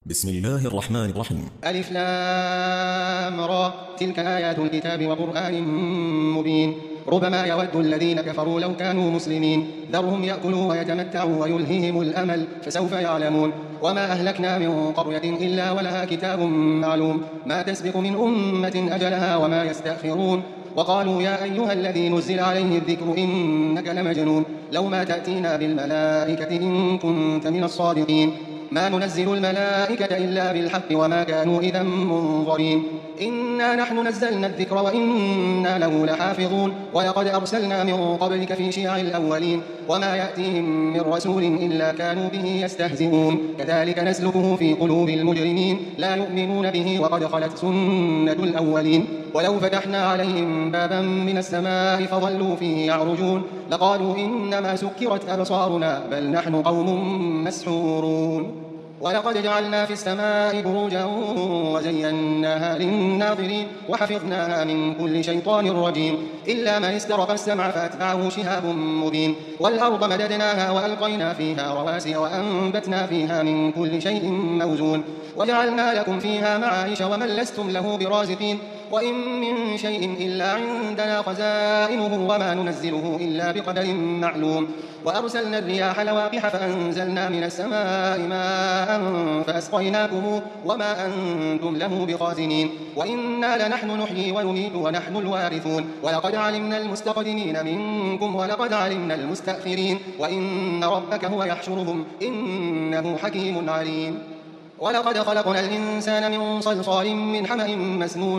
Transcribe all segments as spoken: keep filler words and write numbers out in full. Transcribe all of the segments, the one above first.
بسم الله الرحمن الرحيم. ألف لام را تلك آيات الكتاب وقرآن مبين ربما يود الذين كفروا لو كانوا مسلمين ذرهم يأكلوا ويتمتعوا ويلهيهم الأمل فسوف يعلمون وما أهلكنا من قرية إلا ولها كتاب معلوم ما تسبق من أمة أجلها وما يستأخرون وقالوا يا أيها الذي نزل عليه الذكر إنك لمجنون لو ما تأتينا بالملائكة إن كنت من الصادقين ما ننزل الملائكة إلا بالحق وما كانوا إذا منظرين إنا نحن نزلنا الذكر وإنا له لحافظون ولقد أرسلنا من قبلك في شيع الأولين وما يأتيهم من رسول إلا كانوا به يستهزئون كذلك نسلكه في قلوب المجرمين لا يؤمنون به وقد خلت سنة الأولين ولو فتحنا عليهم بابا من السماء فظلوا فيه يعرجون لقالوا إنما سكرت أبصارنا بل نحن قوم مسحورون ولقد جعلنا في السماء بروجا وزيناها للناظرين وحفظناها من كل شيطان رجيم إلا من استرق السمع فأتبعه شهاب مبين والأرض مددناها وألقينا فيها رواسي وأنبتنا فيها من كل شيء موزون وجعلنا لكم فيها معايش ومن لستم له برازقين وإن من شيء إلا عندنا خزائنه وما ننزله إلا بقدر معلوم وأرسلنا الرياح لواقح فأنزلنا من السماء ماء فأسقيناكم وما أنتم له بخازنين وإنا لنحن نحيي ونميت ونحن الوارثون ولقد علمنا المستقدمين منكم ولقد علمنا المستأخرين وإن ربك هو يحشرهم إنه حكيم عليم ولقد خلقنا الإنسان من صلصال من حمأ مسنون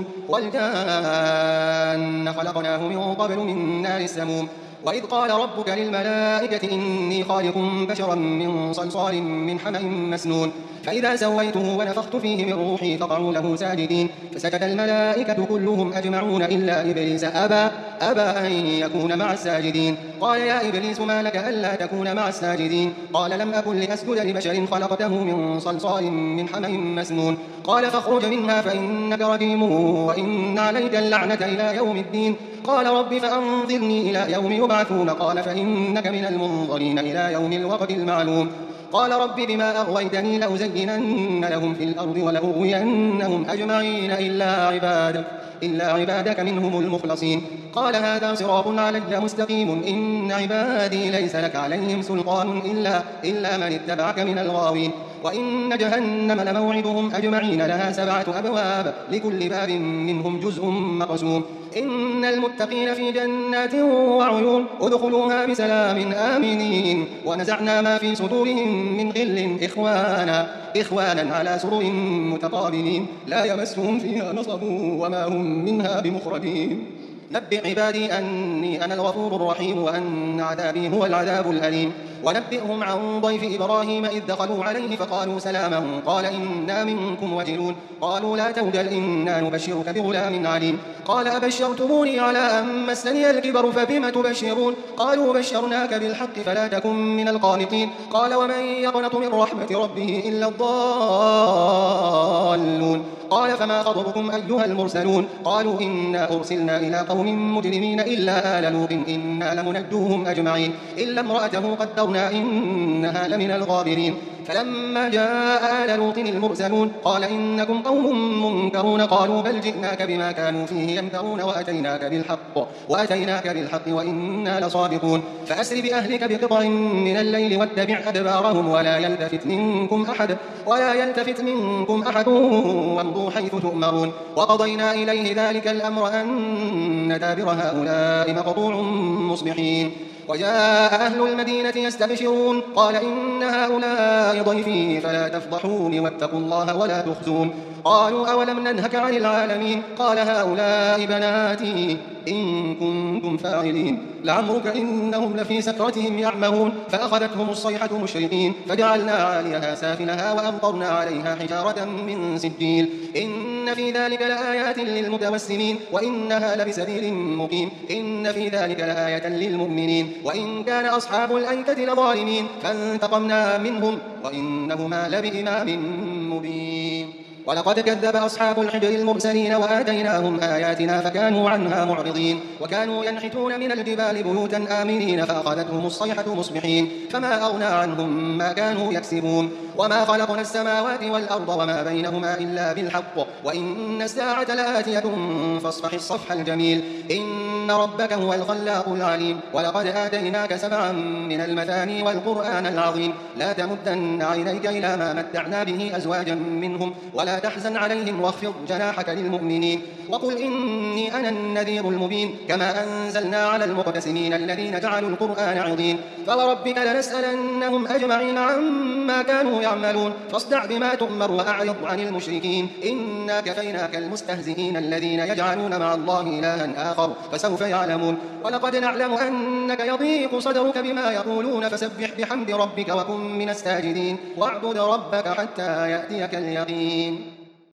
والجان خلقناه من قبل من نار السموم وإذ قال ربك للملائكة إني خالق بشرا من صلصال من حمأ مسنون فإذا سويته ونفخت فيه من روحي فقعوا له ساجدين فسجد الملائكة كلهم أجمعون إلا إبليس أبى أبى أن يكون مع الساجدين قال يا إبليس ما لك ألا تكون مع الساجدين قال لم أكن لأسجد لبشر خلقته من صلصال من حمأ مسنون قال فاخرج منها فإنك رجيم وإن عليك اللعنة إلى يوم الدين قال رب فأنظرني إلى يوم يبعثون قال فإنك من المنظرين إلى يوم الوقت المعلوم قال رب بما أغويتني لأزينن لهم في الأرض ولأغوينهم أجمعين إلا عبادك إلا عبادك منهم المخلصين قال هذا صراط علي مستقيم إن عبادي ليس لك عليهم سلطان إلا, إلا من اتبعك من الغاوين وإن جهنم لموعدهم أجمعين لها سبعة أبواب لكل باب منهم جزء مقسوم إن المتقين في جنات وعيون ادخلوها بسلام آمنين ونزعنا ما في صدورهم من غل إخوانا إخوانا على سرر متقابلين لا يمسهم فيها نصب وما هم منها بمخرجين نبئ عبادي أني أنا الغفور الرحيم وأن عذابي هو العذاب الأليم ونبئهم عن ضيف إبراهيم إذ دخلوا عليه فقالوا سلاما قال إنا منكم وجلون قالوا لا توجل إنا نبشرك بغلام عليم قال أبشرتموني على أن مسني الكبر فبم تبشرون قالوا بشرناك بالحق فلا تكن من القانطين قال ومن يقنط من رحمة ربه إلا الضالون قال فما خطبكم أيها المرسلون قالوا إنا أرسلنا إلى قوم مجرمين إلا آل لوط إنا لمنجوهم أجمعين إلا امرأته قدرنا إنها لمن الغابرين فلما جاء آل لوط المرسلون قال إنكم قوم منكرون قالوا بل جئناك بما كانوا فيه يمترون وأتيناك بالحق وأتيناك بالحق وإنا لصادقون فأسر بأهلك بقطع من الليل واتبع أدبارهم ولا يلتفت منكم أحد ولا يلتفت منكم أحد وامضوا حيث تؤمرون وقضينا إليه ذلك الأمر أن دابر هؤلاء مقطوع مصبحين وجاء أهل المدينة يستبشرون قال إن هؤلاء ضيفي فلا تفضحون واتقوا الله ولا تخزون قالوا أولم ننهك عن العالمين قال هؤلاء بناتي إن كنتم فاعلين لعمرك إنهم لفي سكرتهم يعمهون فأخذتهم الصيحة مشرقين فجعلنا عاليها سافلها وأمطرنا عليها حجارة من سجيل إن في ذلك لآيات للمتوسمين وإنها لبسبيل مقيم إن في ذلك لآية للمؤمنين وإن كان أصحاب الأيكة لظالمين فانتقمنا منهم وإنهما لبإمام مبين. ولقد كذب أصحاب الحجر المرسلين وآتيناهم آياتنا فكانوا عنها معرضين وكانوا ينحتون من الجبال بيوتا آمنين فأخذتهم الصيحة مصبحين فما أغنى عنهم ما كانوا يكسبون. وما خلقنا السماوات والأرض وما بينهما إلا بالحق وإن الساعة لآتية فاصفح الصفح الجميل إن ربك هو الخلاق العليم. ولقد آتيناك سبعا من المثاني والقرآن العظيم لا تمدن عينيك إلى ما متعنا به أزواجا منهم ولا تحزن عليهم واخفض جناحك للمؤمنين وقل إني أنا النذير المبين. كما أنزلنا على المقتسمين الذين جعلوا القرآن عظيم. فوربك لنسألنهم أجمعين عما كانوا يعملون فاصدع بما تؤمر وأعرض عن المشركين إنا كفيناك المستهزئين الذين يجعلون مع الله إلها آخر فسوف يعلمون. ولقد نعلم أنك يضيق صدرك بما يقولون فسبح بحمد ربك وكن من الساجدين واعبد ربك حتى يأتيك اليقين.